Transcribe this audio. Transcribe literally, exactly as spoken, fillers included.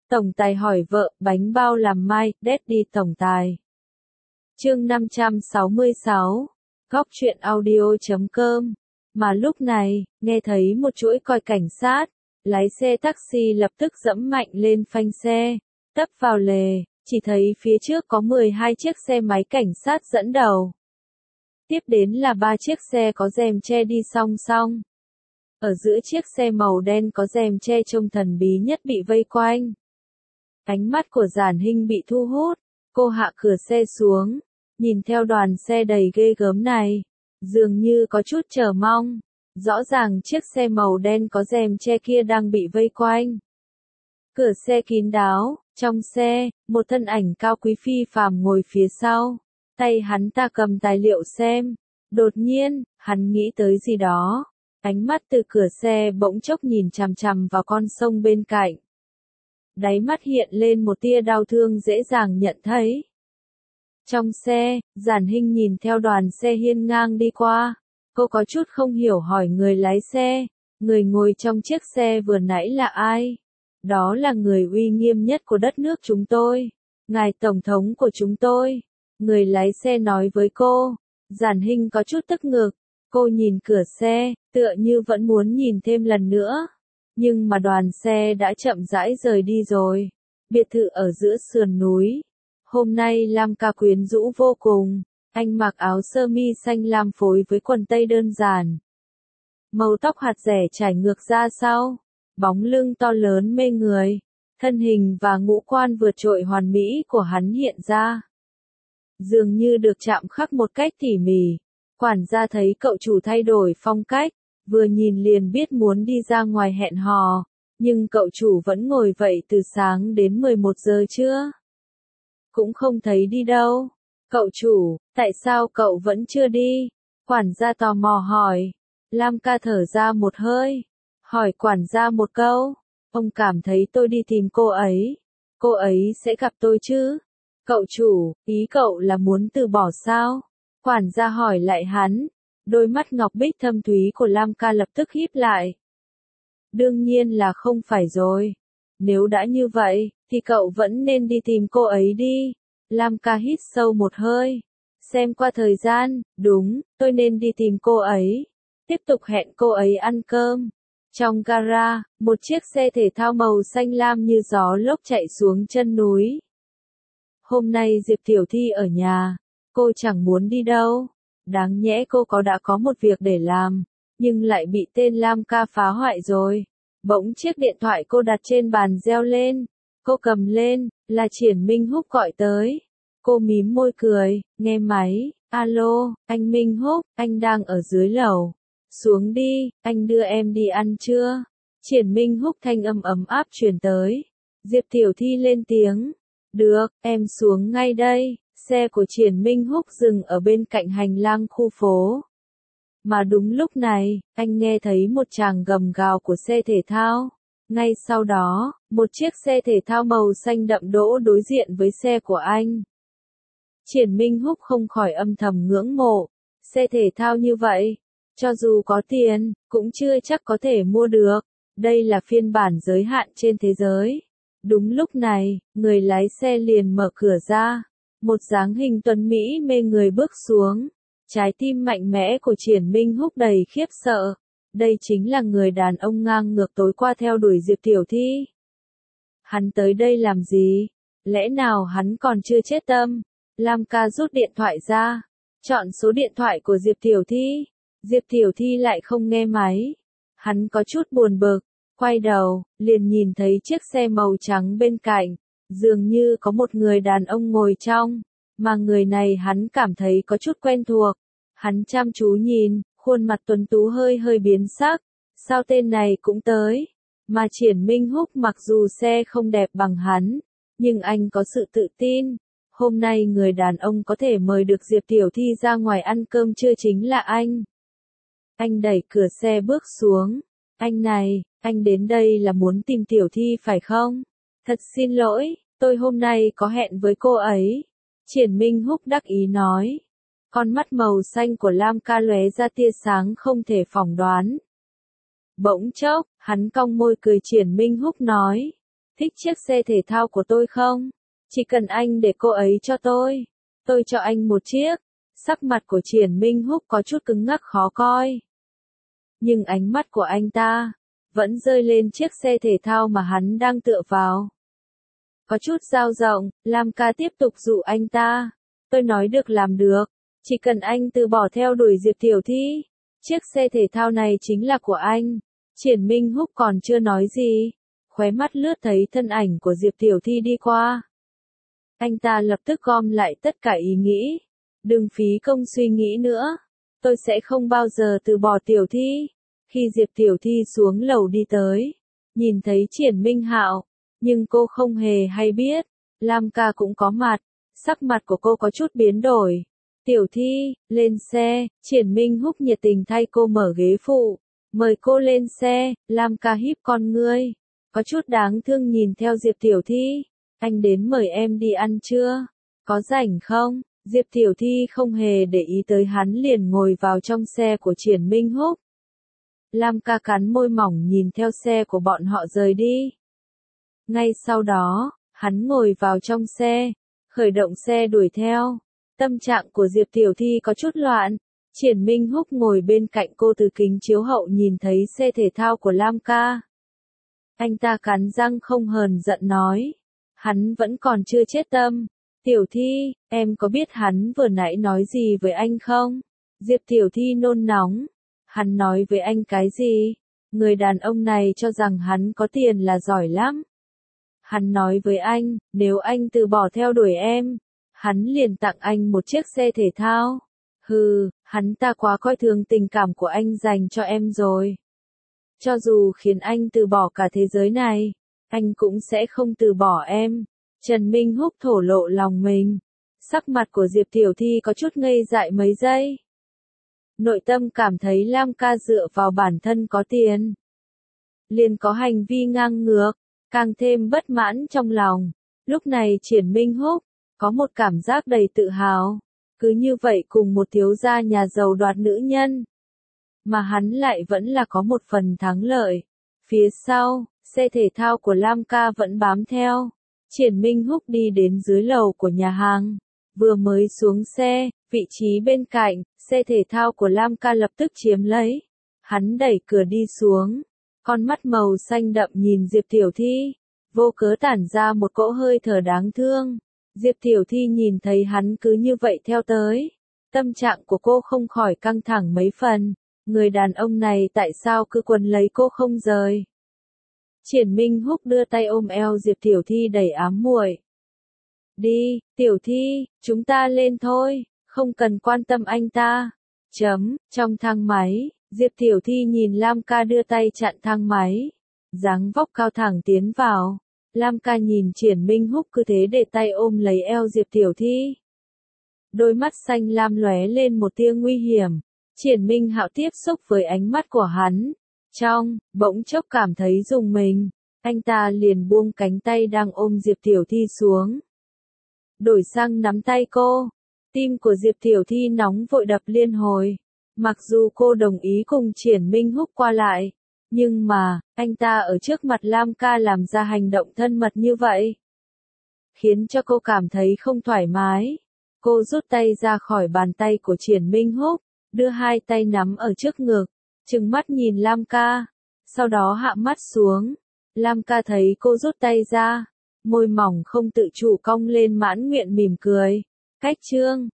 Tổng tài hỏi vợ, bánh bao làm mai, Daddy tổng tài. Chương năm trăm sáu mươi sáu, góc truyện audio chấm com. Mà lúc này, nghe thấy một chuỗi còi cảnh sát, lái xe taxi lập tức giẫm mạnh lên phanh xe, tấp vào lề, chỉ thấy phía trước có mười hai chiếc xe máy cảnh sát dẫn đầu. Tiếp đến là ba chiếc xe có rèm che đi song song. Ở giữa chiếc xe màu đen có rèm che trông thần bí nhất bị vây quanh. Ánh mắt của Giản Hinh bị thu hút, cô hạ cửa xe xuống, nhìn theo đoàn xe đầy ghê gớm này, dường như có chút chờ mong. Rõ ràng chiếc xe màu đen có rèm che kia đang bị vây quanh. Cửa xe kín đáo, trong xe, một thân ảnh cao quý phi phàm ngồi phía sau, tay hắn ta cầm tài liệu xem. Đột nhiên, hắn nghĩ tới gì đó, ánh mắt từ cửa xe bỗng chốc nhìn chằm chằm vào con sông bên cạnh. Đáy mắt hiện lên một tia đau thương dễ dàng nhận thấy. Trong xe, Giản Hinh nhìn theo đoàn xe hiên ngang đi qua, cô có chút không hiểu hỏi người lái xe, người ngồi trong chiếc xe vừa nãy là ai? Đó là người uy nghiêm nhất của đất nước chúng tôi, ngài tổng thống của chúng tôi. Người lái xe nói với cô. Giản Hinh có chút tức ngực, cô nhìn cửa xe, tựa như vẫn muốn nhìn thêm lần nữa. Nhưng mà đoàn xe đã chậm rãi rời đi rồi. Biệt thự ở giữa sườn núi. Hôm nay Lam Ca quyến rũ vô cùng. Anh mặc áo sơ mi xanh lam phối với quần tây đơn giản. Màu tóc hạt rẻ trải ngược ra sau. Bóng lưng to lớn mê người. Thân hình và ngũ quan vượt trội hoàn mỹ của hắn hiện ra. Dường như được chạm khắc một cách tỉ mỉ. Quản gia thấy cậu chủ thay đổi phong cách, vừa nhìn liền biết muốn đi ra ngoài hẹn hò, nhưng cậu chủ vẫn ngồi vậy từ sáng đến mười một giờ trưa. Cũng không thấy đi đâu. Cậu chủ, tại sao cậu vẫn chưa đi? Quản gia tò mò hỏi. Lam Ca thở ra một hơi, hỏi quản gia một câu. Ông cảm thấy tôi đi tìm cô ấy, cô ấy sẽ gặp tôi chứ? Cậu chủ, ý cậu là muốn từ bỏ sao? Quản gia hỏi lại hắn. Đôi mắt ngọc bích thâm thúy của Lam Ca lập tức híp lại. Đương nhiên là không phải rồi. Nếu đã như vậy, thì cậu vẫn nên đi tìm cô ấy đi. Lam Ca hít sâu một hơi. Xem qua thời gian, đúng, tôi nên đi tìm cô ấy. Tiếp tục hẹn cô ấy ăn cơm. Trong gara, một chiếc xe thể thao màu xanh lam như gió lốc chạy xuống chân núi. Hôm nay Diệp Tiểu Thi ở nhà. Cô chẳng muốn đi đâu. Đáng nhẽ cô có đã có một việc để làm, nhưng lại bị tên Lam Ca phá hoại rồi. Bỗng chiếc điện thoại cô đặt trên bàn reo lên. Cô cầm lên, là Triển Minh Húc gọi tới. Cô mím môi cười, nghe máy. Alo, anh Minh Húc, anh đang ở dưới lầu. Xuống đi, anh đưa em đi ăn trưa. Triển Minh Húc thanh âm ấm áp truyền tới. Diệp Tiểu Thi lên tiếng. Được, em xuống ngay đây. Xe của Triển Minh Húc dừng ở bên cạnh hành lang khu phố. Mà đúng lúc này, anh nghe thấy một tràng gầm gào của xe thể thao. Ngay sau đó, một chiếc xe thể thao màu xanh đậm đỗ đối diện với xe của anh. Triển Minh Húc không khỏi âm thầm ngưỡng mộ. Xe thể thao như vậy, cho dù có tiền, cũng chưa chắc có thể mua được. Đây là phiên bản giới hạn trên thế giới. Đúng lúc này, người lái xe liền mở cửa ra. Một dáng hình tuấn Mỹ mê người bước xuống. Trái tim mạnh mẽ của Triển Minh Húc đầy khiếp sợ. Đây chính là người đàn ông ngang ngược tối qua theo đuổi Diệp Tiểu Thi. Hắn tới đây làm gì? Lẽ nào hắn còn chưa chết tâm? Lam Ca rút điện thoại ra. Chọn số điện thoại của Diệp Tiểu Thi. Diệp Tiểu Thi lại không nghe máy. Hắn có chút buồn bực. Quay đầu, liền nhìn thấy chiếc xe màu trắng bên cạnh. Dường như có một người đàn ông ngồi trong, mà người này hắn cảm thấy có chút quen thuộc. Hắn chăm chú nhìn, khuôn mặt tuấn tú hơi hơi biến sắc. Sao tên này cũng tới? Mà Triển Minh Húc mặc dù xe không đẹp bằng hắn, nhưng anh có sự tự tin. Hôm nay người đàn ông có thể mời được Diệp Tiểu Thi ra ngoài ăn cơm trưa chính là anh. Anh đẩy cửa xe bước xuống. Anh này, anh đến đây là muốn tìm Tiểu Thi phải không? Thật xin lỗi, tôi hôm nay có hẹn với cô ấy. Triển Minh Húc đắc ý nói. Con mắt màu xanh của Lam Ca lóe ra tia sáng không thể phỏng đoán. Bỗng chốc, hắn cong môi cười Triển Minh Húc nói. thích chiếc xe thể thao của tôi không? Chỉ cần anh để cô ấy cho tôi, tôi cho anh một chiếc. Sắc mặt của Triển Minh Húc có chút cứng ngắc khó coi. Nhưng ánh mắt của anh ta vẫn rơi lên chiếc xe thể thao mà hắn đang tựa vào. Có chút dao động, Lam ca tiếp tục dụ anh ta. Tôi nói được làm được, chỉ cần anh từ bỏ theo đuổi Diệp Tiểu Thi, chiếc xe thể thao này chính là của anh. Triển Minh Húc còn chưa nói gì, khóe mắt lướt thấy thân ảnh của Diệp Tiểu Thi đi qua. Anh ta lập tức gom lại tất cả ý nghĩ. Đừng phí công suy nghĩ nữa, tôi sẽ không bao giờ từ bỏ Tiểu Thi. Khi Diệp Tiểu Thi xuống lầu đi tới, nhìn thấy Triển Minh Hạo, nhưng cô không hề hay biết, Lam ca cũng có mặt, sắc mặt của cô có chút biến đổi. Tiểu Thi, lên xe, Triển Minh Húc nhiệt tình thay cô mở ghế phụ, mời cô lên xe. Lam ca híp con ngươi, có chút đáng thương nhìn theo Diệp Tiểu Thi. Anh đến mời em đi ăn trưa, có rảnh không? Diệp Tiểu Thi không hề để ý tới hắn liền ngồi vào trong xe của Triển Minh Húc. Lam ca cắn môi mỏng nhìn theo xe của bọn họ rời đi. Ngay sau đó, hắn ngồi vào trong xe, khởi động xe đuổi theo. Tâm trạng của Diệp Tiểu Thi có chút loạn. Triển Minh Húc ngồi bên cạnh cô từ kính chiếu hậu nhìn thấy xe thể thao của Lam ca. Anh ta cắn răng không hờn giận nói. Hắn vẫn còn chưa chết tâm. Tiểu Thi, em có biết hắn vừa nãy nói gì với anh không? Diệp Tiểu Thi nôn nóng. Hắn nói với anh cái gì? Người đàn ông này cho rằng hắn có tiền là giỏi lắm. Hắn nói với anh, nếu anh từ bỏ theo đuổi em, hắn liền tặng anh một chiếc xe thể thao. Hừ, hắn ta quá coi thường tình cảm của anh dành cho em rồi. Cho dù khiến anh từ bỏ cả thế giới này, anh cũng sẽ không từ bỏ em. Trần Minh Húc thổ lộ lòng mình. Sắc mặt của Diệp Tiểu Thi có chút ngây dại mấy giây. Nội tâm cảm thấy Lam ca dựa vào bản thân có tiền, liền có hành vi ngang ngược, càng thêm bất mãn trong lòng. Lúc này Triển Minh Húc có một cảm giác đầy tự hào, cứ như vậy cùng một thiếu gia nhà giàu đoạt nữ nhân, mà hắn lại vẫn là có một phần thắng lợi. Phía sau, xe thể thao của Lam ca vẫn bám theo. Triển Minh Húc đi đến dưới lầu của nhà hàng, vừa mới xuống xe, vị trí bên cạnh, xe thể thao của Lam ca lập tức chiếm lấy. Hắn đẩy cửa đi xuống, con mắt màu xanh đậm nhìn Diệp Tiểu Thi, vô cớ tản ra một cỗ hơi thở đáng thương. Diệp Tiểu Thi nhìn thấy hắn cứ như vậy theo tới, tâm trạng của cô không khỏi căng thẳng mấy phần. Người đàn ông này tại sao cứ quấn lấy cô không rời? Triển Minh Húc đưa tay ôm eo Diệp Tiểu Thi đầy ám muội. Đi, Tiểu Thi, chúng ta lên thôi, không cần quan tâm anh ta. Chấm, trong thang máy, Diệp Tiểu Thi nhìn Lam ca đưa tay chặn thang máy, dáng vóc cao thẳng tiến vào. Lam ca nhìn Triển Minh Húc cứ thế để tay ôm lấy eo Diệp Tiểu Thi. Đôi mắt xanh lam lóe lên một tia nguy hiểm. Triển Minh Hạo tiếp xúc với ánh mắt của hắn. Trong, bỗng chốc cảm thấy rùng mình. Anh ta liền buông cánh tay đang ôm Diệp Tiểu Thi xuống. Đổi sang nắm tay cô. Tim của Diệp Tiểu Thi nóng vội đập liên hồi. Mặc dù cô đồng ý cùng Triển Minh Húc qua lại, nhưng mà, anh ta ở trước mặt Lam ca làm ra hành động thân mật như vậy, khiến cho cô cảm thấy không thoải mái. Cô rút tay ra khỏi bàn tay của Triển Minh Húc, đưa hai tay nắm ở trước ngực, trừng mắt nhìn Lam ca, sau đó hạ mắt xuống. Lam ca thấy cô rút tay ra, môi mỏng không tự chủ cong lên mãn nguyện mỉm cười. Cách chương